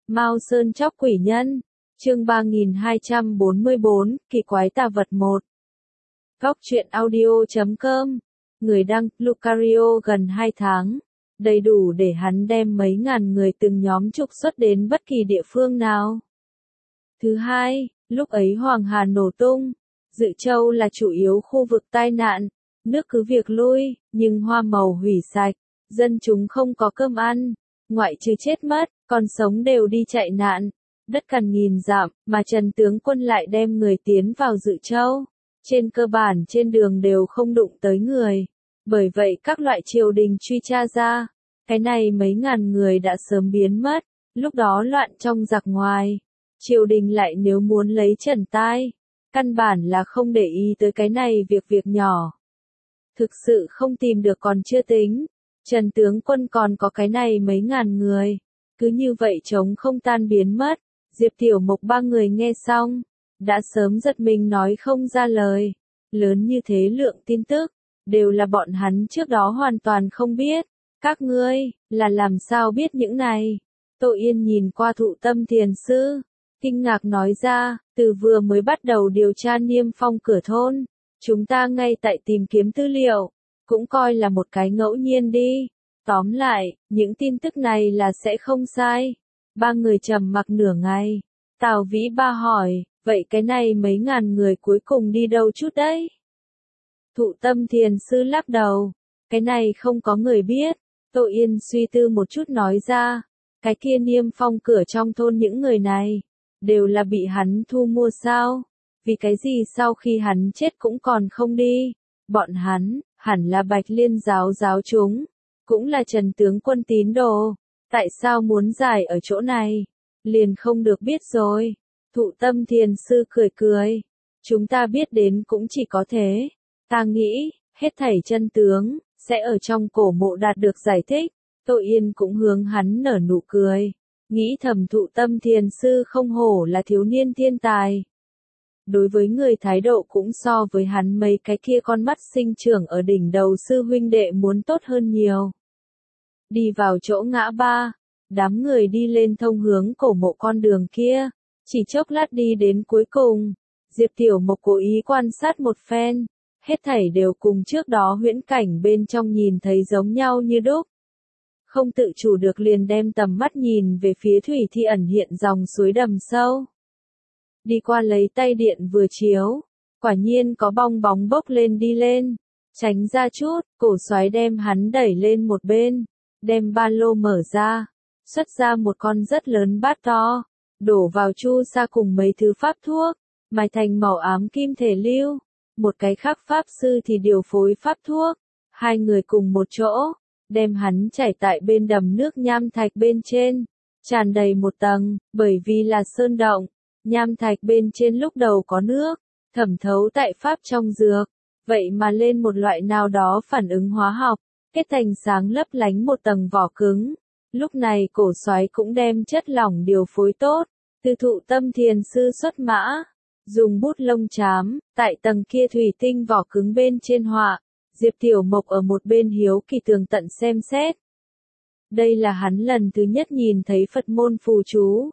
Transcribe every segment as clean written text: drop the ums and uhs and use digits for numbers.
Mao Sơn Chóc Quỷ Nhân, chương 3244, Kỳ Quái Tà Vật 1. Góc truyện audio.com, người đăng, Lucario gần 2 tháng, đầy đủ để hắn đem mấy ngàn người từng nhóm trục xuất đến bất kỳ địa phương nào. Thứ hai, lúc ấy Hoàng Hà nổ tung, Dự Châu là chủ yếu khu vực tai nạn, nước cứ việc lui, nhưng hoa màu hủy sạch, dân chúng không có cơm ăn, ngoại trừ chết mất, còn sống đều đi chạy nạn, đất cằn nghìn dặm, mà Trần tướng quân lại đem người tiến vào Dự Châu. Trên cơ bản trên đường đều không đụng tới người, bởi vậy các loại triều đình truy tra ra, cái này mấy ngàn người đã sớm biến mất, lúc đó loạn trong giặc ngoài, triều đình lại nếu muốn lấy trần tai, căn bản là không để ý tới cái này việc nhỏ. Thực sự không tìm được còn chưa tính, Trần tướng quân còn có cái này mấy ngàn người, cứ như vậy trống không tan biến mất. Diệp Tiểu Mộc ba người nghe xong, đã sớm giật mình nói không ra lời, lớn như thế lượng tin tức, đều là bọn hắn trước đó hoàn toàn không biết, các ngươi, là làm sao biết những này? Tô Yên nhìn qua Thụ Tâm Thiền Sư, kinh ngạc nói ra, từ vừa mới bắt đầu điều tra Niêm Phong cửa thôn, chúng ta ngay tại tìm kiếm tư liệu, cũng coi là một cái ngẫu nhiên đi, tóm lại, những tin tức này là sẽ không sai. Ba người trầm mặc nửa ngày, Tào Vĩ Ba hỏi, vậy cái này mấy ngàn người cuối cùng đi đâu chút đấy? Thụ Tâm Thiền Sư lắc đầu, cái này không có người biết. Tô Yên suy tư một chút nói ra, cái kia Niêm Phong cửa trong thôn những người này, đều là bị hắn thu mua sao? Vì cái gì sau khi hắn chết cũng còn không đi? Bọn hắn, hẳn là Bạch Liên giáo giáo chúng, cũng là Trần tướng quân tín đồ. Tại sao muốn giải ở chỗ này? Liền không được biết rồi. Thụ Tâm Thiền Sư cười cười. Chúng ta biết đến cũng chỉ có thế. Ta nghĩ, hết thảy chân tướng, sẽ ở trong cổ mộ đạt được giải thích. Tô Yên cũng hướng hắn nở nụ cười. Nghĩ thầm Thụ Tâm Thiền Sư không hổ là thiếu niên thiên tài. Đối với người thái độ cũng so với hắn mấy cái kia con mắt sinh trưởng ở đỉnh đầu sư huynh đệ muốn tốt hơn nhiều. Đi vào chỗ ngã ba, đám người đi lên thông hướng cổ mộ con đường kia, chỉ chốc lát đi đến cuối cùng, Diệp Tiểu Mộc cố ý quan sát một phen, hết thảy đều cùng trước đó huyễn cảnh bên trong nhìn thấy giống nhau như đúc. Không tự chủ được liền đem tầm mắt nhìn về phía thủy thi ẩn hiện dòng suối đầm sâu. Đi qua lấy tay điện vừa chiếu, quả nhiên có bong bóng bốc lên đi lên, tránh ra chút, Cổ Soái đem hắn đẩy lên một bên. Đem ba lô mở ra, xuất ra một con rất lớn bát to, đổ vào chu sa cùng mấy thứ pháp thuốc, mài thành màu ám kim thể lưu, một cái khác pháp sư thì điều phối pháp thuốc, hai người cùng một chỗ, đem hắn chảy tại bên đầm nước nham thạch bên trên, tràn đầy một tầng, bởi vì là sơn động, nham thạch bên trên lúc đầu có nước, thẩm thấu tại pháp trong dược, vậy mà lên một loại nào đó phản ứng hóa học. Kết thành sáng lấp lánh một tầng vỏ cứng. Lúc này Cổ Soái cũng đem chất lỏng điều phối tốt, từ Thụ Tâm Thiền Sư xuất mã, dùng bút lông chám, tại tầng kia thủy tinh vỏ cứng bên trên họa, Diệp Tiểu Mộc ở một bên hiếu kỳ tường tận xem xét. Đây là hắn lần thứ nhất nhìn thấy Phật môn phù chú.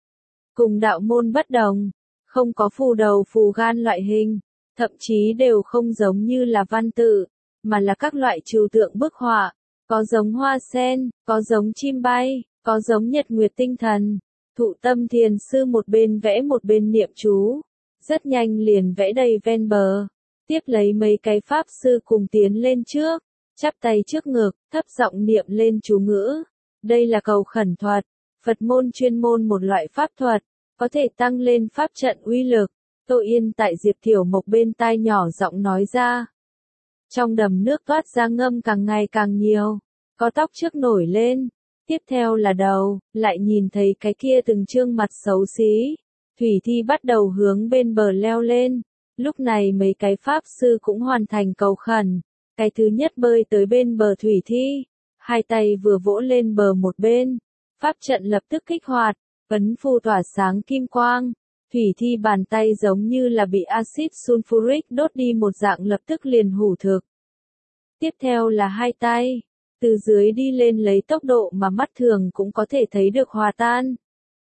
Cùng đạo môn bất đồng, không có phù đầu phù gan loại hình, thậm chí đều không giống như là văn tự, mà là các loại trừu tượng bức họa, có giống hoa sen, có giống chim bay, có giống nhật nguyệt tinh thần. Thụ Tâm Thiền Sư một bên vẽ một bên niệm chú, rất nhanh liền vẽ đầy ven bờ. Tiếp lấy mấy cái pháp sư cùng tiến lên trước, chắp tay trước ngực, thấp giọng niệm lên chú ngữ. Đây là cầu khẩn thuật, Phật môn chuyên môn một loại pháp thuật, có thể tăng lên pháp trận uy lực. Tô Yên tại Diệp Tiểu Mộc bên tai nhỏ giọng nói ra. Trong đầm nước toát ra ngâm càng ngày càng nhiều, có tóc trước nổi lên, tiếp theo là đầu, lại nhìn thấy cái kia từng trương mặt xấu xí. Thủy thi bắt đầu hướng bên bờ leo lên, lúc này mấy cái pháp sư cũng hoàn thành cầu khẩn, cái thứ nhất bơi tới bên bờ thủy thi, hai tay vừa vỗ lên bờ một bên, pháp trận lập tức kích hoạt, ấn phù tỏa sáng kim quang. Thủy thi bàn tay giống như là bị axit sulfuric đốt đi một dạng lập tức liền hủ thực. Tiếp theo là hai tay, từ dưới đi lên lấy tốc độ mà mắt thường cũng có thể thấy được hòa tan.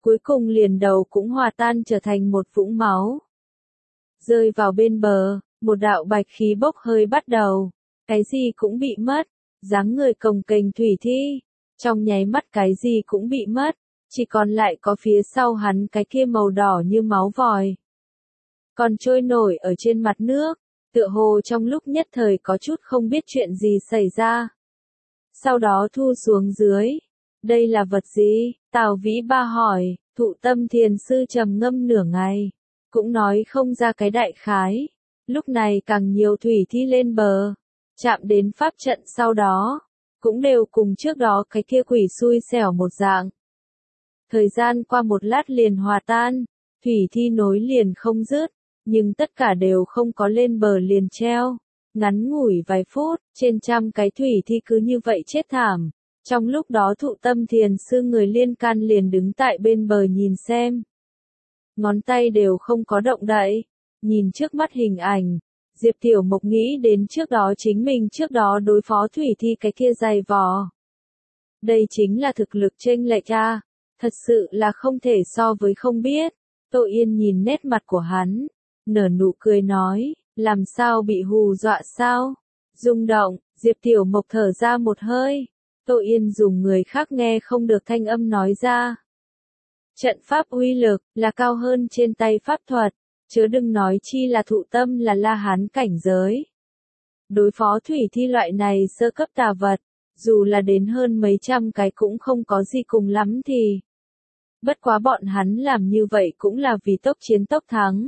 cuối cùng liền đầu cũng hòa tan trở thành một vũng máu. Rơi vào bên bờ, một đạo bạch khí bốc hơi bắt đầu, cái gì cũng bị mất, dáng người cồng kềnh thủy thi, trong nháy mắt cái gì cũng bị mất, chỉ còn lại có phía sau hắn cái kia màu đỏ như máu vòi. Còn trôi nổi ở trên mặt nước, tựa hồ trong lúc nhất thời có chút không biết chuyện gì xảy ra. Sau đó thu xuống dưới. Đây là vật gì? Tào Vĩ Ba hỏi, Thụ Tâm Thiền Sư trầm ngâm nửa ngày, cũng nói không ra cái đại khái. Lúc này càng nhiều thủy thi lên bờ, chạm đến pháp trận sau đó, cũng đều cùng trước đó cái kia quỷ xui xẻo một dạng. Thời gian qua một lát liền hòa tan, thủy thi nối liền không dứt, nhưng tất cả đều không có lên bờ liền treo. Ngắn ngủi vài phút, trên trăm cái thủy thi cứ như vậy chết thảm. Trong lúc đó Thụ Tâm Thiền Sư người liên can liền đứng tại bên bờ nhìn xem. Ngón tay đều không có động đậy, nhìn trước mắt hình ảnh, Diệp Tiểu Mộc nghĩ đến trước đó chính mình trước đó đối phó thủy thi cái kia dày vò. Đây chính là thực lực chênh lệch a, thật sự là không thể so với không biết. Tô Yên nhìn nét mặt của hắn, nở nụ cười nói, làm sao bị hù dọa sao? Rung động, Diệp Tiểu Mộc thở ra một hơi. Tô Yên dùng người khác nghe không được thanh âm nói ra. Trận pháp uy lực là cao hơn trên tay pháp thuật, chớ đừng nói chi là Thụ Tâm là La Hán cảnh giới. Đối phó thủy thi loại này sơ cấp tà vật, dù là đến hơn mấy trăm cái cũng không có gì cùng lắm thì. Bất quá bọn hắn làm như vậy cũng là vì tốc chiến tốc thắng.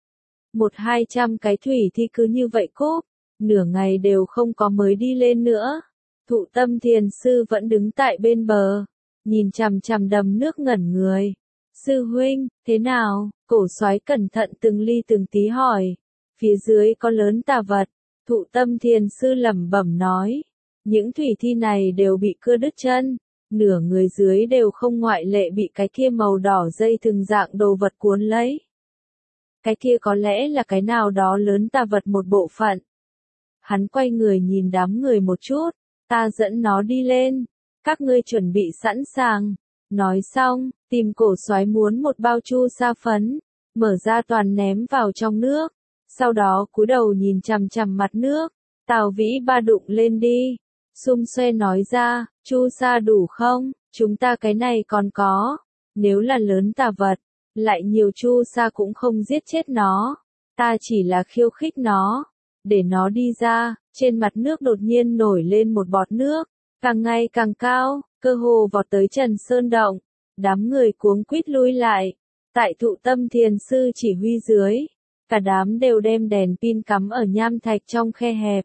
100-200 cái thủy thi cứ như vậy cúp, nửa ngày đều không có mới đi lên nữa. Thụ Tâm Thiền Sư vẫn đứng tại bên bờ, nhìn chằm chằm đầm nước ngẩn người. Sư huynh, thế nào? Cổ soái cẩn thận từng ly từng tí hỏi. Phía dưới có lớn tà vật. Thụ Tâm Thiền Sư lẩm bẩm nói. Những thủy thi này đều bị cưa đứt chân. Nửa người dưới đều không ngoại lệ bị cái kia màu đỏ dây thừng dạng đồ vật cuốn lấy. Cái kia có lẽ là cái nào đó lớn tà vật một bộ phận. Hắn quay người nhìn đám người một chút. Ta dẫn nó đi lên. Các ngươi chuẩn bị sẵn sàng. Nói xong, tìm cổ soái muốn một bao chu sa phấn, mở ra toàn ném vào trong nước. Sau đó cúi đầu nhìn chằm chằm mặt nước. Tào Vĩ Ba đụng lên đi. Xum xuê nói ra, chu sa đủ không? Chúng ta cái này còn có. Nếu là lớn tà vật, lại nhiều chu sa cũng không giết chết nó. Ta chỉ là khiêu khích nó. Để nó đi ra, trên mặt nước đột nhiên nổi lên một bọt nước. Càng ngày càng cao, cơ hồ vọt tới Trần Sơn Động. Đám người cuống quýt lui lại. Tại Thụ Tâm Thiền Sư chỉ huy dưới, cả đám đều đem đèn pin cắm ở nham thạch trong khe hẹp.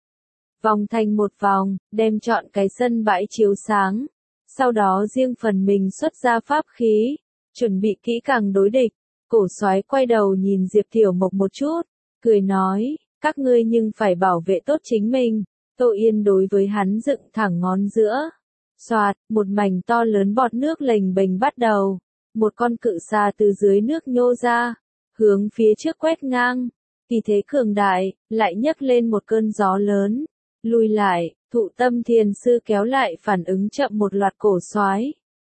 Vòng thành một vòng, đem trọn cái sân bãi chiếu sáng. Sau đó riêng phần mình xuất ra pháp khí, chuẩn bị kỹ càng đối địch. Cổ soái quay đầu nhìn Diệp Tiểu Mộc một chút, cười nói, các ngươi nhưng phải bảo vệ tốt chính mình. Tô Yên đối với hắn dựng thẳng ngón giữa. Xoạt, một mảnh to lớn bọt nước lềnh bềnh bắt đầu. Một con cự xà từ dưới nước nhô ra, hướng phía trước quét ngang. Vì thế cường đại, lại nhấc lên một cơn gió lớn. Lùi lại, Thụ Tâm Thiền Sư kéo lại phản ứng chậm một loạt cổ soái.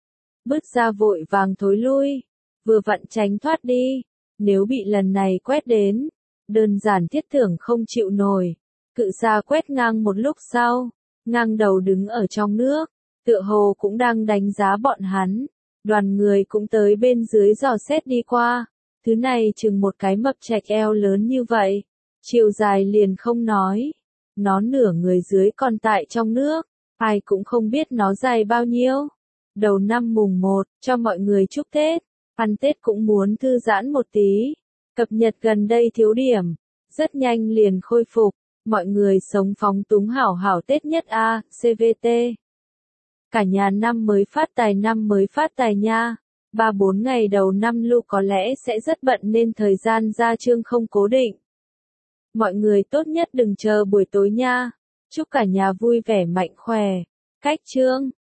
Bứt ra vội vàng thối lui, vừa vặn tránh thoát đi. Nếu bị lần này quét đến, đơn giản thiết tưởng không chịu nổi. Cự xà quét ngang một lúc sau, ngang đầu đứng ở trong nước, tựa hồ cũng đang đánh giá bọn hắn. Đoàn người cũng tới bên dưới dò xét đi qua. Thứ này chừng một cái mập chạch eo lớn như vậy, chiều dài liền không nói. Nó nửa người dưới còn tại trong nước, ai cũng không biết nó dài bao nhiêu. Đầu năm mùng 1, cho mọi người chúc Tết, ăn Tết cũng muốn thư giãn một tí. Cập nhật gần đây thiếu điểm, rất nhanh liền khôi phục. Mọi người sống phóng túng hảo hảo Tết nhất a, CVT. Cả nhà năm mới phát tài nha. 3-4 ngày đầu năm Lu có lẽ sẽ rất bận nên thời gian ra chương không cố định. Mọi người tốt nhất đừng chờ buổi tối nha. Chúc cả nhà vui vẻ mạnh khỏe. Cách chương